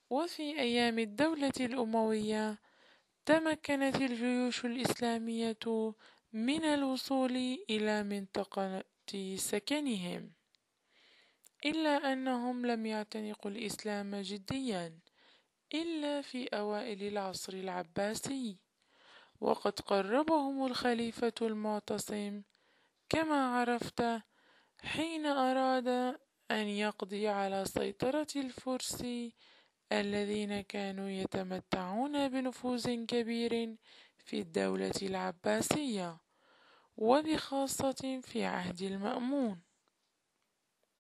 وفي أيام الدولة الأموية تمكنت الجيوش الإسلامية من الوصول إلى منطقة سكنهم، إلا أنهم لم يعتنقوا الإسلام جديا إلا في أوائل العصر العباسي، وقد قربهم الخليفة المعتصم كما عرفت حين أراد أن يقضي على سيطرة الفرس الذين كانوا يتمتعون بنفوذ كبير في الدولة العباسية، وبخاصة في عهد المأمون.